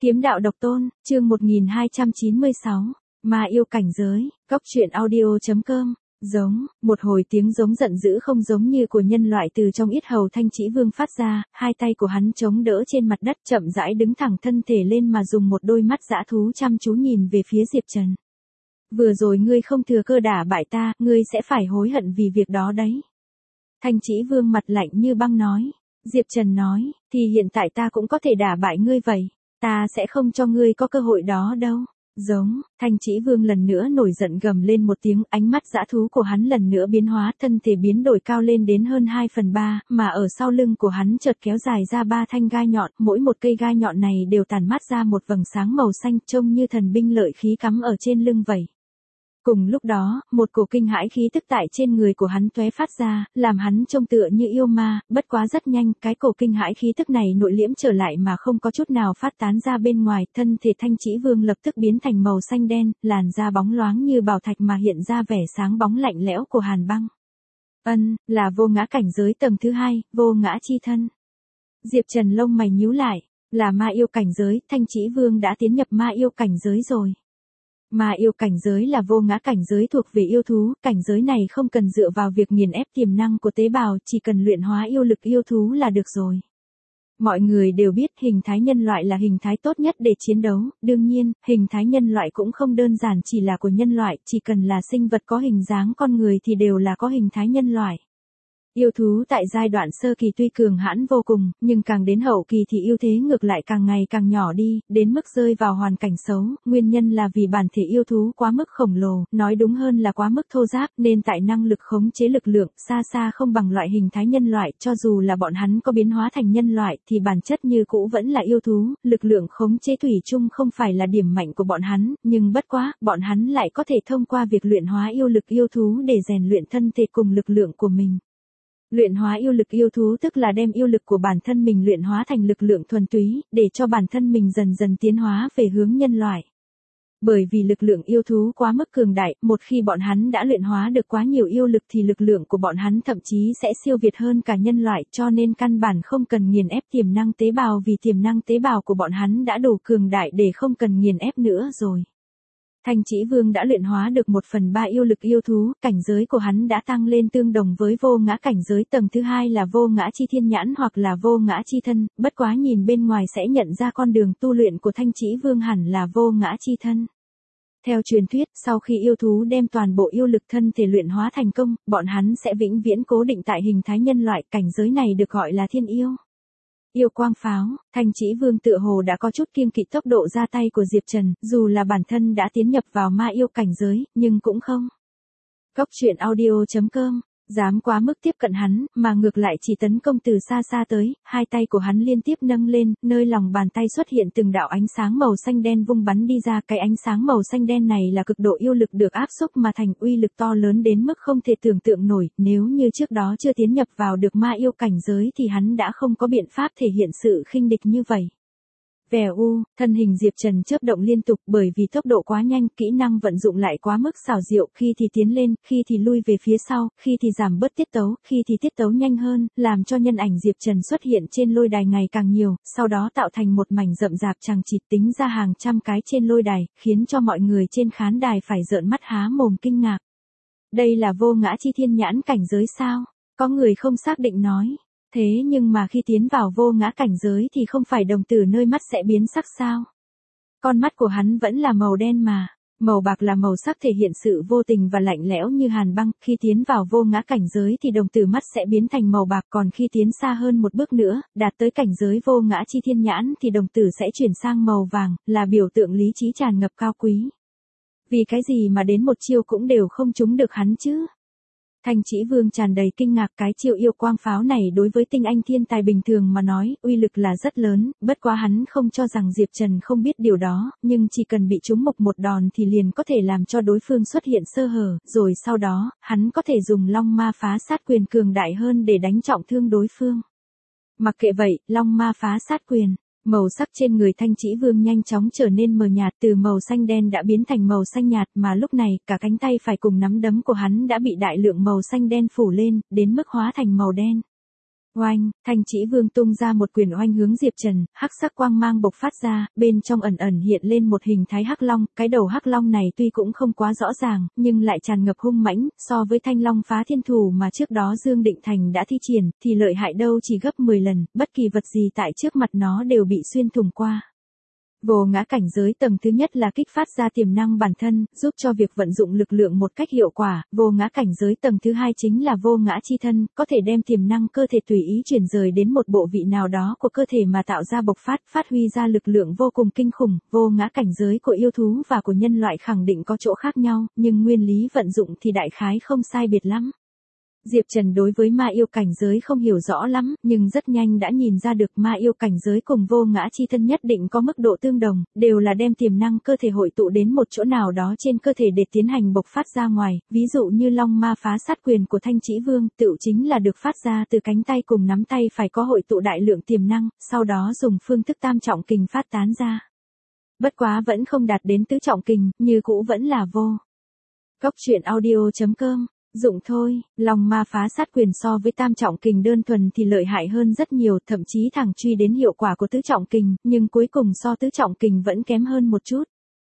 Kiếm đạo độc tôn, chương 1296, Ma yêu cảnh giới, Cóc truyện audio.com. Giống, một hồi tiếng giống giận dữ không giống như của nhân loại từ trong yết hầu Thanh Chỉ Vương phát ra, hai tay của hắn chống đỡ trên mặt đất chậm rãi đứng thẳng thân thể lên mà dùng một đôi mắt dã thú chăm chú nhìn về phía Diệp Trần. Vừa rồi ngươi không thừa cơ đả bại ta, ngươi sẽ phải hối hận vì việc đó đấy. Thanh Chỉ Vương mặt lạnh như băng nói. Diệp Trần nói, thì hiện tại ta cũng có thể đả bại ngươi vậy. Ta sẽ không cho ngươi có cơ hội đó đâu. Giống, Thanh Chỉ Vương lần nữa nổi giận gầm lên một tiếng, ánh mắt dã thú của hắn lần nữa biến hóa, thân thể biến đổi cao lên đến hơn 2/3, mà ở sau lưng của hắn chợt kéo dài ra 3 thanh gai nhọn, mỗi một cây gai nhọn này đều tản mát ra một vầng sáng màu xanh trông như thần binh lợi khí cắm ở trên lưng vậy. Cùng lúc đó, một cổ kinh hãi khí tức tại trên người của hắn tóe phát ra, làm hắn trông tựa như yêu ma, bất quá rất nhanh, cái cổ kinh hãi khí tức này nội liễm trở lại mà không có chút nào phát tán ra bên ngoài, thân thể Thanh Chỉ Vương lập tức biến thành màu xanh đen, làn da bóng loáng như bảo thạch mà hiện ra vẻ sáng bóng lạnh lẽo của hàn băng. Là vô ngã cảnh giới tầng thứ 2, vô ngã chi thân. Diệp Trần lông mày nhíu lại, là ma yêu cảnh giới, Thanh Chỉ Vương đã tiến nhập ma yêu cảnh giới rồi. Ma yêu cảnh giới là vô ngã cảnh giới thuộc về yêu thú, cảnh giới này không cần dựa vào việc nghiền ép tiềm năng của tế bào, chỉ cần luyện hóa yêu lực yêu thú là được rồi. Mọi người đều biết hình thái nhân loại là hình thái tốt nhất để chiến đấu, đương nhiên, hình thái nhân loại cũng không đơn giản chỉ là của nhân loại, chỉ cần là sinh vật có hình dáng con người thì đều là có hình thái nhân loại. Yêu thú tại giai đoạn sơ kỳ tuy cường hãn vô cùng, nhưng càng đến hậu kỳ thì ưu thế ngược lại càng ngày càng nhỏ đi, đến mức rơi vào hoàn cảnh xấu, nguyên nhân là vì bản thể yêu thú quá mức khổng lồ, nói đúng hơn là quá mức thô ráp, nên tại năng lực khống chế lực lượng, xa xa không bằng loại hình thái nhân loại, cho dù là bọn hắn có biến hóa thành nhân loại, thì bản chất như cũ vẫn là yêu thú, lực lượng khống chế thủy chung không phải là điểm mạnh của bọn hắn, nhưng bất quá, bọn hắn lại có thể thông qua việc luyện hóa yêu lực yêu thú để rèn luyện thân thể cùng lực lượng của mình. Luyện hóa yêu lực yêu thú tức là đem yêu lực của bản thân mình luyện hóa thành lực lượng thuần túy, để cho bản thân mình dần dần tiến hóa về hướng nhân loại. Bởi vì lực lượng yêu thú quá mức cường đại, một khi bọn hắn đã luyện hóa được quá nhiều yêu lực thì lực lượng của bọn hắn thậm chí sẽ siêu việt hơn cả nhân loại, cho nên căn bản không cần nghiền ép tiềm năng tế bào vì tiềm năng tế bào của bọn hắn đã đủ cường đại để không cần nghiền ép nữa rồi. Thanh Chỉ Vương đã luyện hóa được 1/3 yêu lực yêu thú, cảnh giới của hắn đã tăng lên tương đồng với vô ngã cảnh giới tầng thứ 2 là vô ngã chi thiên nhãn hoặc là vô ngã chi thân, bất quá nhìn bên ngoài sẽ nhận ra con đường tu luyện của Thanh Chỉ Vương hẳn là vô ngã chi thân. Theo truyền thuyết, sau khi yêu thú đem toàn bộ yêu lực thân thể luyện hóa thành công, bọn hắn sẽ vĩnh viễn cố định tại hình thái nhân loại, cảnh giới này được gọi là thiên yêu. Yêu quang pháo, Thanh Chỉ Vương tựa hồ đã có chút kiêng kỵ tốc độ ra tay của Diệp Trần, dù là bản thân đã tiến nhập vào ma yêu cảnh giới, nhưng cũng không. Cóc truyện audio.com, dám quá mức tiếp cận hắn, mà ngược lại chỉ tấn công từ xa xa tới, hai tay của hắn liên tiếp nâng lên, nơi lòng bàn tay xuất hiện từng đạo ánh sáng màu xanh đen vung bắn đi ra, cái ánh sáng màu xanh đen này là cực độ yêu lực được áp xúc mà thành, uy lực to lớn đến mức không thể tưởng tượng nổi, nếu như trước đó chưa tiến nhập vào được ma yêu cảnh giới thì hắn đã không có biện pháp thể hiện sự khinh địch như vậy. Vèo, thân hình Diệp Trần chớp động liên tục bởi vì tốc độ quá nhanh, kỹ năng vận dụng lại quá mức xảo diệu, khi thì tiến lên, khi thì lui về phía sau, khi thì giảm bớt tiết tấu, khi thì tiết tấu nhanh hơn, làm cho nhân ảnh Diệp Trần xuất hiện trên lôi đài ngày càng nhiều, sau đó tạo thành một mảnh rậm rạp chằng chịt tính ra hàng trăm cái trên lôi đài, khiến cho mọi người trên khán đài phải trợn mắt há mồm kinh ngạc. Đây là vô ngã chi thiên nhãn cảnh giới sao? Có người không xác định nói. Thế nhưng mà khi tiến vào vô ngã cảnh giới thì không phải đồng tử nơi mắt sẽ biến sắc sao? Con mắt của hắn vẫn là màu đen mà, màu bạc là màu sắc thể hiện sự vô tình và lạnh lẽo như hàn băng, khi tiến vào vô ngã cảnh giới thì đồng tử mắt sẽ biến thành màu bạc, còn khi tiến xa hơn một bước nữa, đạt tới cảnh giới vô ngã chi thiên nhãn thì đồng tử sẽ chuyển sang màu vàng, là biểu tượng lý trí tràn ngập cao quý. Vì cái gì mà đến một chiêu cũng đều không trúng được hắn chứ? Thanh Chỉ Vương tràn đầy kinh ngạc, cái chiêu yêu quang pháo này đối với tinh anh thiên tài bình thường mà nói, uy lực là rất lớn, bất quá hắn không cho rằng Diệp Trần không biết điều đó, nhưng chỉ cần bị trúng một đòn thì liền có thể làm cho đối phương xuất hiện sơ hở, rồi sau đó, hắn có thể dùng long ma phá sát quyền cường đại hơn để đánh trọng thương đối phương. Mặc kệ vậy, long ma phá sát quyền. Màu sắc trên người Thanh Chỉ Vương nhanh chóng trở nên mờ nhạt, từ màu xanh đen đã biến thành màu xanh nhạt, mà lúc này, cả cánh tay phải cùng nắm đấm của hắn đã bị đại lượng màu xanh đen phủ lên, đến mức hóa thành màu đen. Oanh, Thanh Chỉ Vương tung ra một quyền oanh hướng Diệp Trần, hắc sắc quang mang bộc phát ra, bên trong ẩn ẩn hiện lên một hình thái hắc long, cái đầu hắc long này tuy cũng không quá rõ ràng, nhưng lại tràn ngập hung mãnh, so với Thanh Long phá thiên thủ mà trước đó Dương Định Thành đã thi triển, thì lợi hại đâu chỉ gấp 10 lần, bất kỳ vật gì tại trước mặt nó đều bị xuyên thủng qua. Vô ngã cảnh giới tầng thứ nhất là kích phát ra tiềm năng bản thân, giúp cho việc vận dụng lực lượng một cách hiệu quả. Vô ngã cảnh giới tầng thứ hai chính là vô ngã chi thân, có thể đem tiềm năng cơ thể tùy ý chuyển rời đến một bộ vị nào đó của cơ thể mà tạo ra bộc phát huy ra lực lượng vô cùng kinh khủng. Vô ngã cảnh giới của yêu thú và của nhân loại khẳng định có chỗ khác nhau, nhưng nguyên lý vận dụng thì đại khái không sai biệt lắm. Diệp Trần đối với ma yêu cảnh giới không hiểu rõ lắm, nhưng rất nhanh đã nhìn ra được ma yêu cảnh giới cùng vô ngã chi thân nhất định có mức độ tương đồng, đều là đem tiềm năng cơ thể hội tụ đến một chỗ nào đó trên cơ thể để tiến hành bộc phát ra ngoài, ví dụ như long ma phá sát quyền của Thanh Chỉ Vương, tựu chính là được phát ra từ cánh tay cùng nắm tay phải có hội tụ đại lượng tiềm năng, sau đó dùng phương thức tam trọng kình phát tán ra. Bất quá vẫn không đạt đến tứ trọng kình, như cũ vẫn là vô. Góc truyện audio.com Dụng thôi, long ma phá sát quyền so với tam trọng kình đơn thuần thì lợi hại hơn rất nhiều, thậm chí thẳng truy đến hiệu quả của tứ trọng kình, nhưng cuối cùng so tứ trọng kình vẫn kém hơn một chút.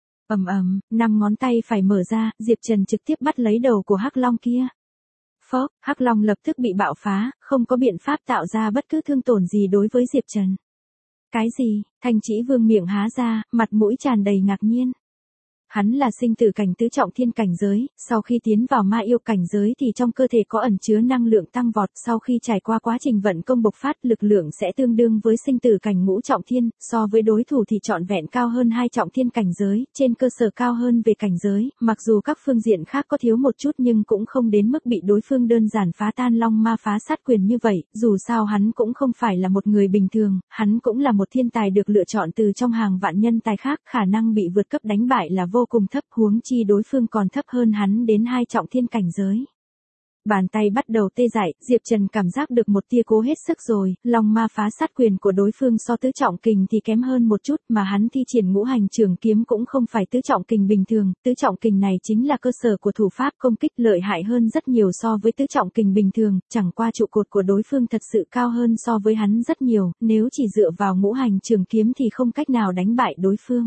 Năm ngón tay phải mở ra, Diệp Trần trực tiếp bắt lấy đầu của hắc long kia. Phốc, hắc long lập tức bị bạo phá, không có biện pháp tạo ra bất cứ thương tổn gì đối với Diệp Trần. Cái gì? Thanh Chỉ Vương miệng há ra, mặt mũi tràn đầy ngạc nhiên. Hắn là sinh tử cảnh tứ trọng thiên cảnh giới, sau khi tiến vào ma yêu cảnh giới thì trong cơ thể có ẩn chứa năng lượng tăng vọt, sau khi trải qua quá trình vận công bộc phát, lực lượng sẽ tương đương với sinh tử cảnh ngũ trọng thiên, so với đối thủ thì trọn vẹn cao hơn 2 trọng thiên cảnh giới, trên cơ sở cao hơn về cảnh giới, mặc dù các phương diện khác có thiếu một chút nhưng cũng không đến mức bị đối phương đơn giản phá tan long ma phá sát quyền như vậy, dù sao hắn cũng không phải là một người bình thường, hắn cũng là một thiên tài được lựa chọn từ trong hàng vạn nhân tài khác, khả năng bị vượt cấp đánh bại là vô cùng thấp, huống chi đối phương còn thấp hơn hắn đến 2 trọng thiên cảnh giới. Bàn tay bắt đầu tê dại, Diệp Trần cảm giác được một tia cố hết sức rồi, long ma phá sát quyền của đối phương so tứ trọng kình thì kém hơn một chút, mà hắn thi triển ngũ hành trường kiếm cũng không phải tứ trọng kình bình thường, tứ trọng kình này chính là cơ sở của thủ pháp công kích, lợi hại hơn rất nhiều so với tứ trọng kình bình thường, chẳng qua trụ cột của đối phương thật sự cao hơn so với hắn rất nhiều, nếu chỉ dựa vào ngũ hành trường kiếm thì không cách nào đánh bại đối phương.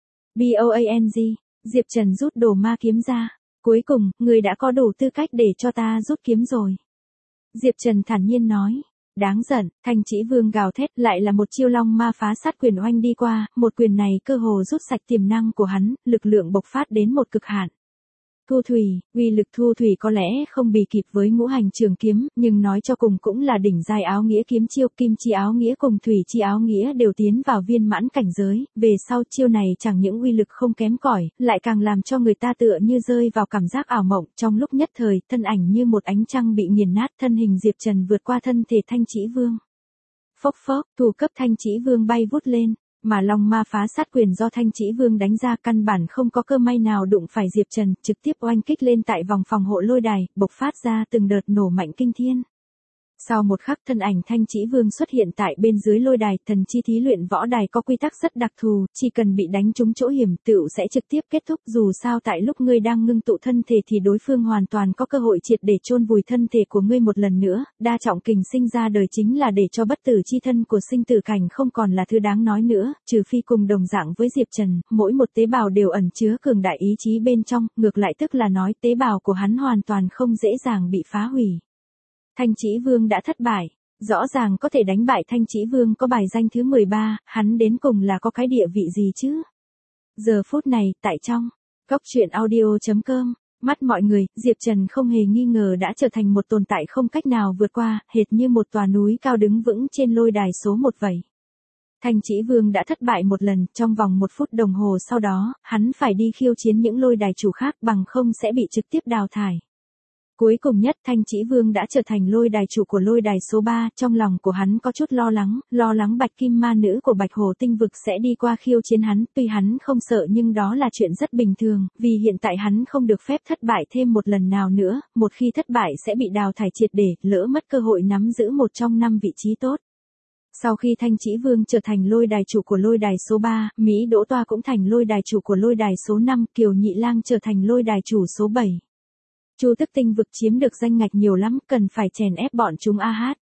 BOANG, Diệp Trần rút đồ ma kiếm ra. Cuối cùng, người đã có đủ tư cách để cho ta rút kiếm rồi. Diệp Trần thản nhiên nói. Đáng giận, Thanh Chỉ Vương gào thét, lại là một chiêu long ma phá sát quyền oanh đi qua, một quyền này cơ hồ rút sạch tiềm năng của hắn, lực lượng bộc phát đến một cực hạn. Thu thủy, uy lực thu thủy có lẽ không bì kịp với ngũ hành trường kiếm, nhưng nói cho cùng cũng là đỉnh giai áo nghĩa kiếm chiêu, kim chi áo nghĩa cùng thủy chi áo nghĩa đều tiến vào viên mãn cảnh giới, về sau chiêu này chẳng những uy lực không kém cỏi, lại càng làm cho người ta tựa như rơi vào cảm giác ảo mộng, trong lúc nhất thời, thân ảnh như một ánh trăng bị nghiền nát, thân hình Diệp Trần vượt qua thân thể Thanh Chỉ Vương. Phốc phốc, thủ cấp Thanh Chỉ Vương bay vút lên. Mà long ma phá sát quyền do Thanh Chỉ Vương đánh ra căn bản không có cơ may nào đụng phải Diệp Trần, trực tiếp oanh kích lên tại vòng phòng hộ lôi đài, bộc phát ra từng đợt nổ mạnh kinh thiên. Sau một khắc thân ảnh Thanh Chỉ Vương xuất hiện tại bên dưới lôi đài, thần chi thí luyện võ đài có quy tắc rất đặc thù, chỉ cần bị đánh trúng chỗ hiểm tựu sẽ trực tiếp kết thúc, dù sao tại lúc ngươi đang ngưng tụ thân thể thì đối phương hoàn toàn có cơ hội triệt để chôn vùi thân thể của ngươi một lần nữa, đa trọng kình sinh ra đời chính là để cho bất tử chi thân của sinh tử cảnh không còn là thứ đáng nói nữa, trừ phi cùng đồng dạng với Diệp Trần, mỗi một tế bào đều ẩn chứa cường đại ý chí bên trong, ngược lại tức là nói tế bào của hắn hoàn toàn không dễ dàng bị phá hủy. Thanh Chỉ Vương đã thất bại, rõ ràng có thể đánh bại Thanh Chỉ Vương có bài danh thứ 13, hắn đến cùng là có cái địa vị gì chứ? Giờ phút này, tại trong góc truyện audio.com, mắt mọi người, Diệp Trần không hề nghi ngờ đã trở thành một tồn tại không cách nào vượt qua, hệt như một tòa núi cao đứng vững trên lôi đài số 1 vậy. Thanh Chỉ Vương đã thất bại một lần, trong vòng 1 phút đồng hồ sau đó, hắn phải đi khiêu chiến những lôi đài chủ khác bằng không sẽ bị trực tiếp đào thải. Cuối cùng nhất Thanh Chỉ Vương đã trở thành lôi đài chủ của lôi đài số 3, trong lòng của hắn có chút lo lắng Bạch Kim Ma Nữ của Bạch Hồ Tinh Vực sẽ đi qua khiêu chiến hắn, tuy hắn không sợ nhưng đó là chuyện rất bình thường, vì hiện tại hắn không được phép thất bại thêm một lần nào nữa, một khi thất bại sẽ bị đào thải triệt để, lỡ mất cơ hội nắm giữ một trong 5 vị trí tốt. Sau khi Thanh Chỉ Vương trở thành lôi đài chủ của lôi đài số 3, Mỹ Đỗ Toa cũng thành lôi đài chủ của lôi đài số 5, Kiều Nhị Lang trở thành lôi đài chủ số 7. Chu Tức Tinh Vực chiếm được danh ngạch nhiều lắm, cần phải chèn ép bọn chúng a hát.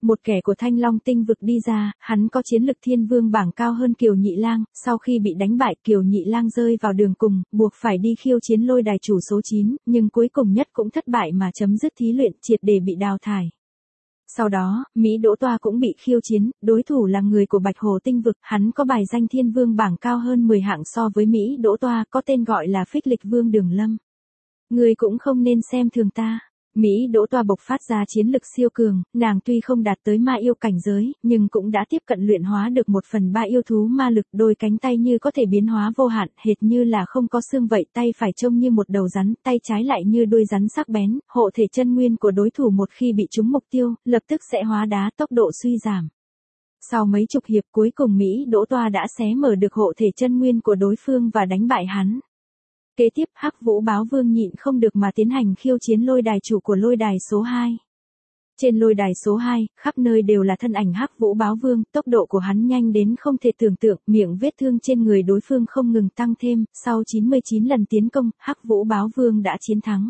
Một kẻ của Thanh Long tinh vực đi ra, hắn có chiến lực thiên vương bảng cao hơn Kiều Nhị Lang, sau khi bị đánh bại Kiều Nhị Lang rơi vào đường cùng, buộc phải đi khiêu chiến lôi đài chủ số 9, nhưng cuối cùng nhất cũng thất bại mà chấm dứt thí luyện, triệt để bị đào thải. Sau đó, Mỹ Đỗ Toa cũng bị khiêu chiến, đối thủ là người của Bạch Hồ tinh vực, hắn có bài danh thiên vương bảng cao hơn 10 hạng so với Mỹ Đỗ Toa, có tên gọi là Phích Lịch Vương Đường Lâm. Người cũng không nên xem thường ta. Mỹ Đỗ Toa bộc phát ra chiến lực siêu cường, nàng tuy không đạt tới ma yêu cảnh giới, nhưng cũng đã tiếp cận luyện hóa được 1/3 yêu thú ma lực, đôi cánh tay như có thể biến hóa vô hạn, hệt như là không có xương vậy, tay phải trông như một đầu rắn, tay trái lại như đuôi rắn sắc bén, hộ thể chân nguyên của đối thủ một khi bị trúng mục tiêu, lập tức sẽ hóa đá, tốc độ suy giảm. Sau mấy chục hiệp cuối cùng Mỹ Đỗ Toa đã xé mở được hộ thể chân nguyên của đối phương và đánh bại hắn. Kế tiếp Hắc Vũ Báo Vương nhịn không được mà tiến hành khiêu chiến lôi đài chủ của lôi đài số 2. Trên lôi đài số 2, khắp nơi đều là thân ảnh Hắc Vũ Báo Vương, tốc độ của hắn nhanh đến không thể tưởng tượng, miệng vết thương trên người đối phương không ngừng tăng thêm, sau 99 lần tiến công, Hắc Vũ Báo Vương đã chiến thắng.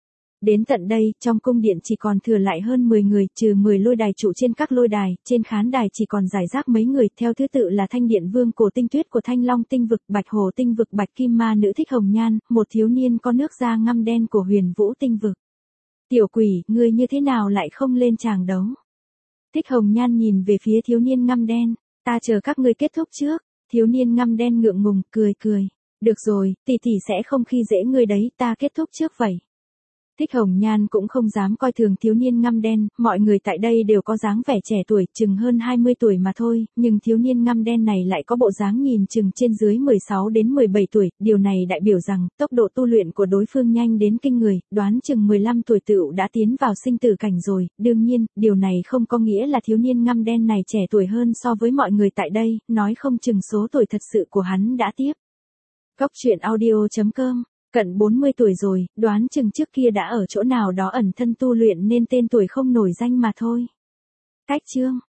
Đến tận đây, trong cung điện chỉ còn thừa lại hơn 10 người, trừ 10 lôi đài trụ trên các lôi đài, trên khán đài chỉ còn rải rác mấy người, theo thứ tự là Thanh Điện Vương Cổ Tinh Tuyết của Thanh Long tinh vực, Bạch Hồ tinh vực, Bạch Kim Ma Nữ Thích Hồng Nhan, một thiếu niên có nước da ngăm đen của Huyền Vũ tinh vực. Tiểu quỷ, ngươi như thế nào lại không lên tràng đấu? Thích Hồng Nhan nhìn về phía thiếu niên ngăm đen, ta chờ các ngươi kết thúc trước. Thiếu niên ngăm đen ngượng ngùng, cười. Được rồi, tỷ tỷ sẽ không khi dễ ngươi đấy, ta kết thúc trước vậy. Thích Hồng Nhan cũng không dám coi thường thiếu niên ngăm đen, mọi người tại đây đều có dáng vẻ trẻ tuổi, chừng hơn 20 tuổi mà thôi, nhưng thiếu niên ngăm đen này lại có bộ dáng nhìn chừng trên dưới 16 đến 17 tuổi, điều này đại biểu rằng, tốc độ tu luyện của đối phương nhanh đến kinh người, đoán chừng 15 tuổi tựu đã tiến vào sinh tử cảnh rồi, đương nhiên, điều này không có nghĩa là thiếu niên ngăm đen này trẻ tuổi hơn so với mọi người tại đây, nói không chừng số tuổi thật sự của hắn đã tiếp. Góc truyện audio.com Cận 40 tuổi rồi, đoán chừng trước kia đã ở chỗ nào đó ẩn thân tu luyện nên tên tuổi không nổi danh mà thôi. Cách chương